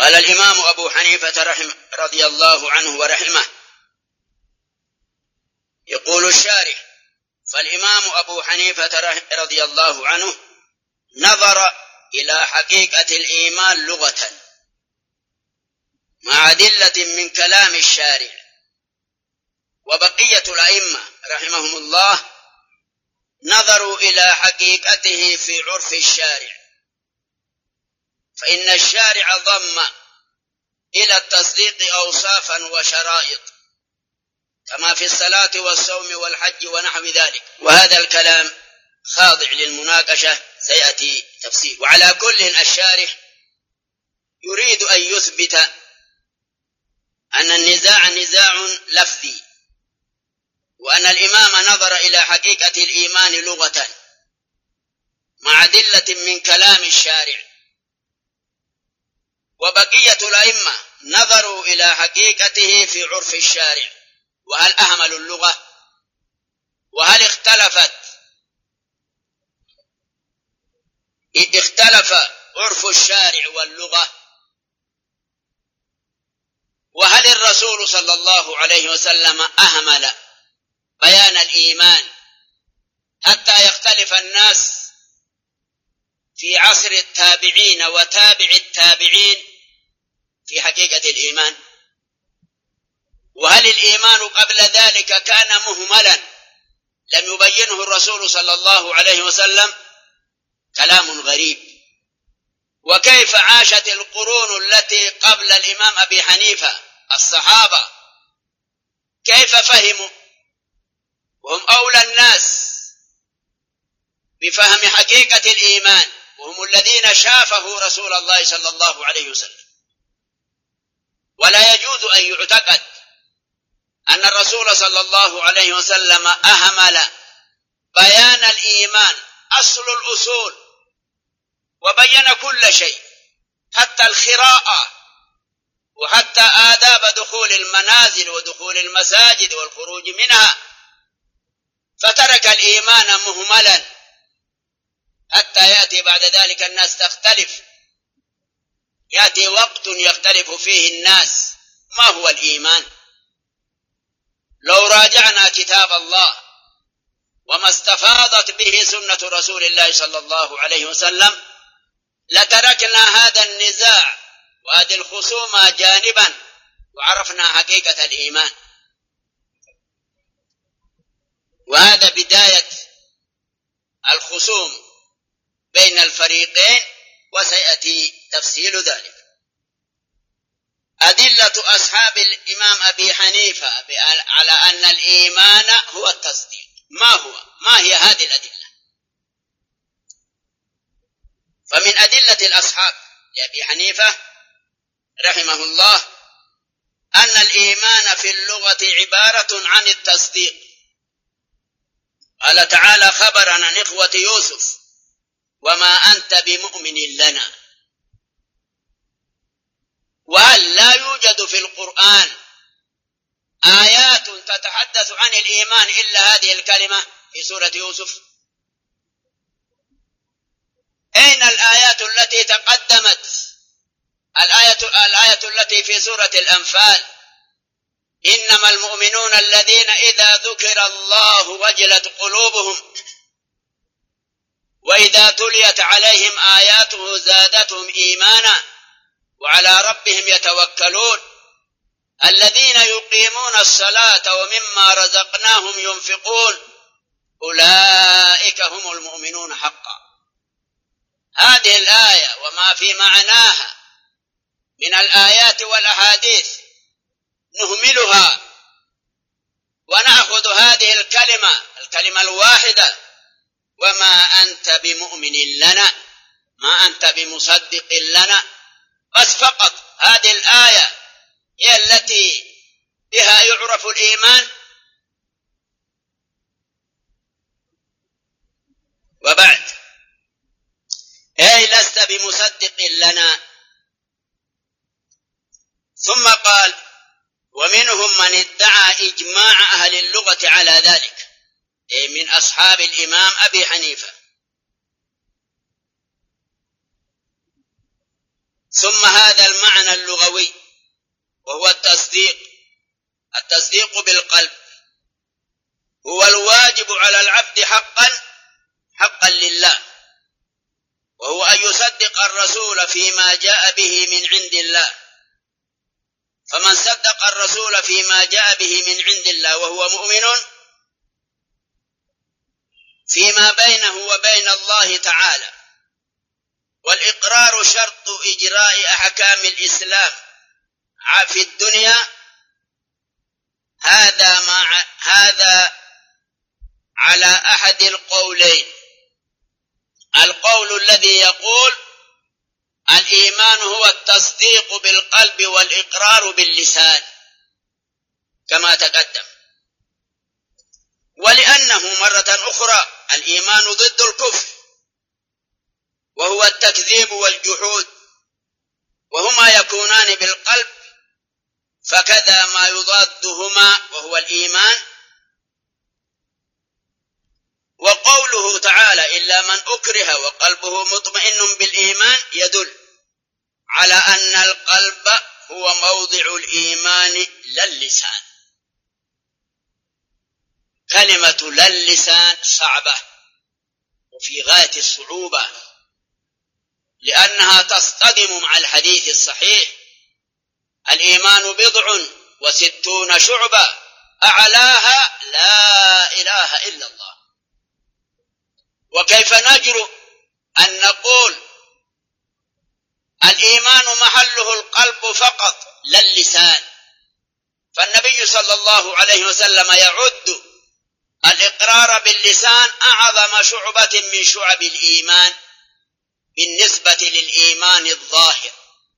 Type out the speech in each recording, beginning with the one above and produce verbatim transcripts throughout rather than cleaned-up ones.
قال الإمام أبو حنيفة رحمه رضي الله عنه ورحمه، يقول الشارح: فالإمام أبو حنيفة رضي الله عنه نظر إلى حقيقة الإيمان لغة مع أدلة من كلام الشارع، وبقية الأئمة رحمهم الله نظروا إلى حقيقته في عرف الشارع، فإن الشارع ضم إلى التصديق أوصافا وشرائط كما في الصلاة والصوم والحج ونحو ذلك، وهذا الكلام خاضع للمناقشة سيأتي تفسير. وعلى كل الشارح يريد أن يثبت أن النزاع نزاع لفظي، وأن الإمام نظر إلى حقيقة الإيمان لغة مع أدلة من كلام الشارع، وبقية الأئمة نظروا إلى حقيقته في عرف الشارع. وهل أهملوا اللغة؟ وهل اختلفت اختلف عرف الشارع واللغة؟ وهل الرسول صلى الله عليه وسلم أهمل بيان الإيمان حتى يختلف الناس في عصر التابعين وتابع التابعين في حقيقة الإيمان؟ وهل الإيمان قبل ذلك كان مهملا لم يبينه الرسول صلى الله عليه وسلم؟ كلام غريب. وكيف عاشت القرون التي قبل الإمام أبي حنيفة الصحابة؟ كيف فهموا وهم أولى الناس بفهم حقيقة الإيمان، وهم الذين شافه رسول الله صلى الله عليه وسلم؟ ولا يجوز أن يعتقد أن الرسول صلى الله عليه وسلم أهمل بيان الإيمان أصل الأصول، وبين كل شيء حتى الخراءة وحتى آداب دخول المنازل ودخول المساجد والخروج منها، فترك الإيمان مهملا حتى يأتي بعد ذلك الناس تختلف، يأتي وقت يختلف فيه الناس ما هو الإيمان. لو راجعنا كتاب الله وما استفاضت به سنة رسول الله صلى الله عليه وسلم لتركنا هذا النزاع وهذه الخصومة جانبا وعرفنا حقيقة الإيمان. وهذا بداية الخصوم بين الفريقين، وسيأتي تفصيل ذلك. أدلة أصحاب الإمام أبي حنيفة على أن الإيمان هو التصديق، ما هو؟ ما هي هذه الأدلة؟ فمن أدلة الأصحاب لأبي حنيفة رحمه الله أن الإيمان في اللغة عبارة عن التصديق. قال تعالى خبرا عن إخوة يوسف: وما أنت بمؤمن لنا. وهل لا يوجد في القرآن آيات تتحدث عن الإيمان إلا هذه الكلمة في سورة يوسف؟ أين الآيات التي تقدمت؟ الآية, الآية التي في سورة الأنفال: إنما المؤمنون الذين إذا ذكر الله وجلت قلوبهم وإذا تليت عليهم آياته زادتهم إيمانا وعلى ربهم يتوكلون الذين يقيمون الصلاة ومما رزقناهم ينفقون أولئك هم المؤمنون حقا. هذه الآية وما في معناها من الآيات والأحاديث نهملها ونأخذ هذه الكلمة الكلمة الواحدة: وما أنت بمؤمن لنا، ما أنت بمصدق لنا. بس فقط هذه الآية هي التي بها يعرف الإيمان. وبعد: أي لست بمصدق لنا. ثم قال: ومنهم من ادعى إجماع أهل اللغة على ذلك، أي من أصحاب الإمام أبي حنيفة. ثم هذا المعنى اللغوي وهو التصديق. التصديق بالقلب هو الواجب على العبد حقا حقا لله، وهو أن يصدق الرسول فيما جاء به من عند الله. فمن صدق الرسول فيما جاء به من عند الله وهو مؤمن فيما بينه وبين الله تعالى، والإقرار شرط إجراء أحكام الإسلام في الدنيا، هذا مع هذا على أحد القولين. القول الذي يقول الإيمان هو التصديق بالقلب والإقرار باللسان كما تقدم، ولأنه مرة أخرى الإيمان ضد الكفر وهو التكذيب والجحود، وهما يكونان بالقلب، فكذا ما يضادهما وهو الإيمان. وقوله تعالى إلا من أكره وقلبه مطمئن بالإيمان يدل على أن القلب هو موضع الإيمان لا اللسان. كلمة لا اللسان صعبة وفي غاية الصعوبة، لأنها تصطدم مع الحديث الصحيح: الإيمان بضع وستون شعبة أعلاها لا إله إلا الله. وكيف نجرؤ أن نقول الإيمان محله القلب فقط لا اللسان؟ فالنبي صلى الله عليه وسلم يعد الإقرار باللسان أعظم شعبة من شعب الإيمان بالنسبة للإيمان الظاهر.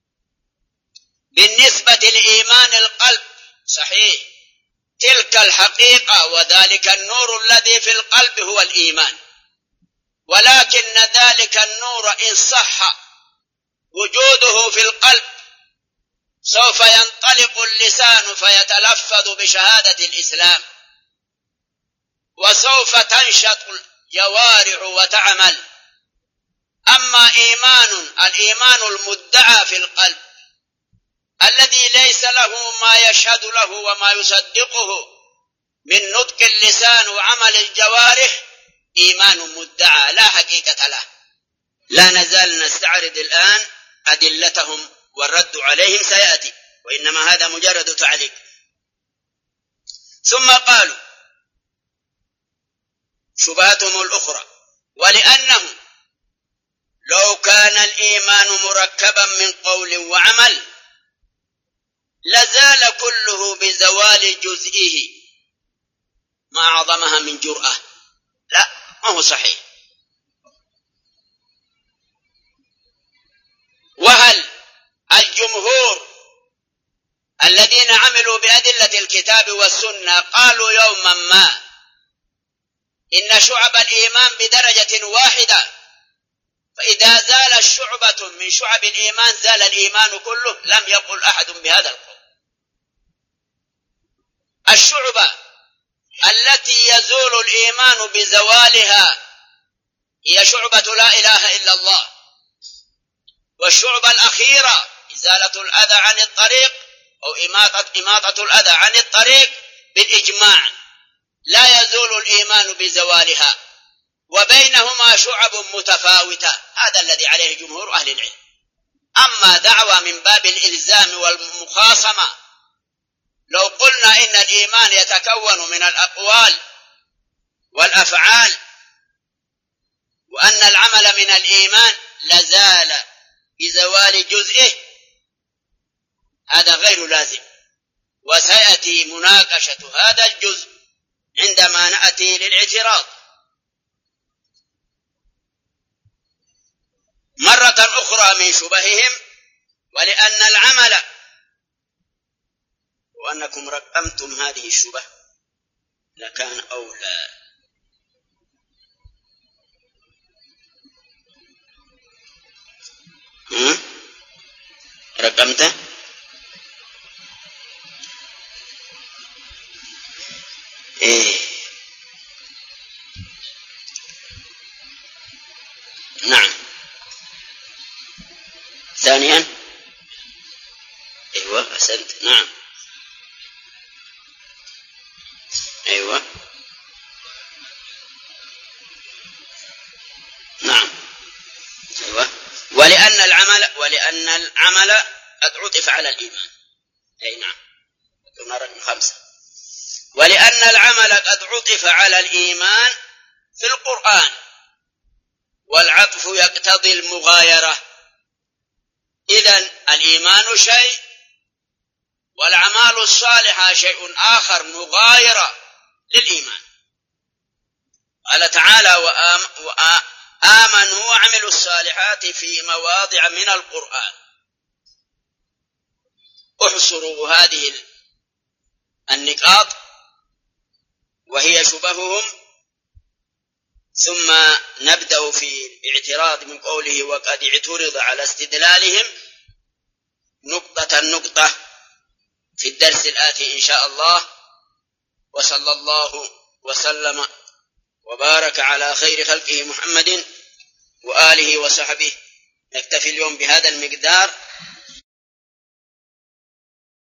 بالنسبة لإيمان القلب صحيح تلك الحقيقة وذلك النور الذي في القلب هو الإيمان، ولكن ذلك النور إن صح وجوده في القلب سوف ينطلق اللسان فيتلفظ بشهادة الإسلام، وسوف تنشط الجوارح وتعمل. أما إيمان الإيمان المدعى في القلب الذي ليس له ما يشهد له وما يصدقه من نطق اللسان وعمل الجوارح، إيمان مدعى لا حقيقة له. لا نزال نستعرض الآن أدلتهم والرد عليهم سيأتي، وإنما هذا مجرد تعليق. ثم قالوا شبهتهم الأخرى: ولأنه لو كان الإيمان مركبا من قول وعمل لزال كله بزوال جزئه ما أعظمها من جرأة. لا، ما هو صحيح. وهل الجمهور الذين عملوا بأدلة الكتاب والسنة قالوا يوما ما إن شعب الإيمان بدرجة واحدة، فإذا زال الشعبة من شعب الإيمان زال الإيمان كله؟ لم يقل أحد بهذا القول. الشعبة التي يزول الإيمان بزوالها هي شعبة لا إله إلا الله، والشعبة الأخيرة إزالة الأذى عن الطريق أو إماطة, إماطة الأذى عن الطريق بالإجماع، لا يزول الإيمان بزوالها، وبينهما شعب متفاوتة. هذا الذي عليه جمهور أهل العلم. أما دعوى من باب الإلزام والمخاصمة، لو قلنا إن الإيمان يتكون من الأقوال والأفعال وأن العمل من الإيمان لزال بزوال جزئه، هذا غير لازم، وسيأتي مناقشة هذا الجزء عندما نأتي للاعتراض. مرة أخرى من شبههم: ولأن العمل، وأنكم رقمتم هذه الشبه لكان أولى. رقمته إيه؟ نعم. ثانيا أيوة أحسنت. نعم أيوة نعم أيوة. ولأن العمل ولأن العمل قد عطف على الإيمان. أي نعم من خمسة. ولأن العمل قد عطف على الإيمان في القرآن، والعطف يقتضي المغايرة. إذن الإيمان شيء والأعمال الصالحة شيء آخر مغايرة للإيمان. قال تعالى وآمنوا وعملوا الصالحات في مواضع من القرآن. احصروا هذه النقاط وهي شبههم، ثم نبدأ في الاعتراض من قوله وقد اعترض على استدلالهم نقطة نقطة في الدرس الآتي إن شاء الله. وصلى الله وسلم وبارك على خير خلقه محمد وآله وصحبه. نكتفي اليوم بهذا المقدار.